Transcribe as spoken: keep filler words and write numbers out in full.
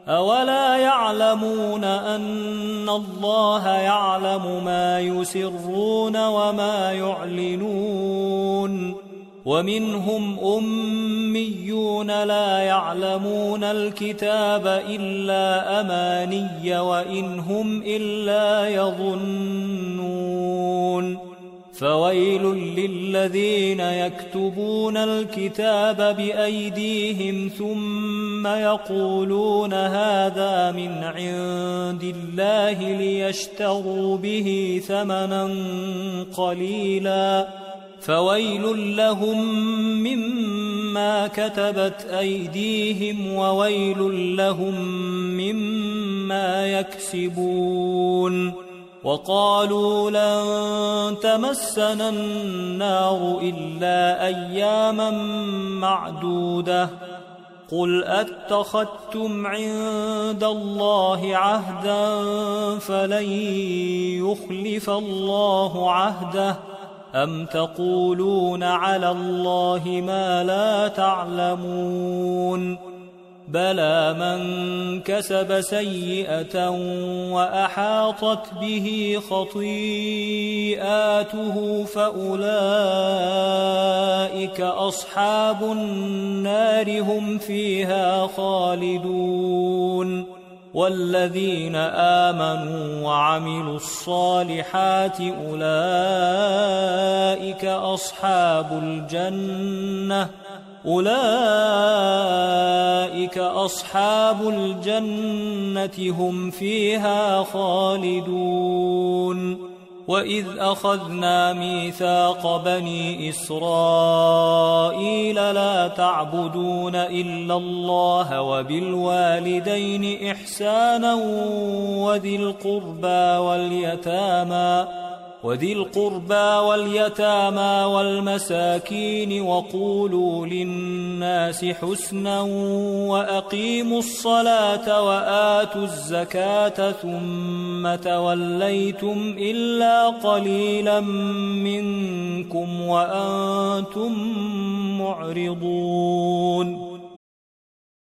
أولا يعلمون أن الله يعلم ما يسرون وما يعلنون ومنهم أميون لا يعلمون الكتاب إلا أماني وإن هم إلا يظنون فويل للذين يكتبون الكتاب بأيديهم ثم يقولون هذا من عند الله ليشتروا به ثمنا قليلا فويل لهم مما كتبت أيديهم وويل لهم مما يكسبون وقالوا لن تمسنا النار إلا أياما معدودة قل أتخذتم عند الله عهدا فلن يخلف الله عهده أم تقولون على الله ما لا تعلمون بلى من كسب سيئة وأحاطت به خطيئاته فأولئك أصحاب النار هم فيها خالدون والذين آمنوا وعملوا الصالحات أولئك أصحاب الجنة أولئك أصحاب الجنة هم فيها خالدون وإذ أخذنا ميثاق بني إسرائيل لا تعبدون إلا الله وبالوالدين إحسانا وذي القربى واليتامى وذي القربى واليتامى والمساكين وقولوا للناس حسنا وأقيموا الصلاة وآتوا الزكاة ثم توليتم إلا قليلا منكم وأنتم معرضون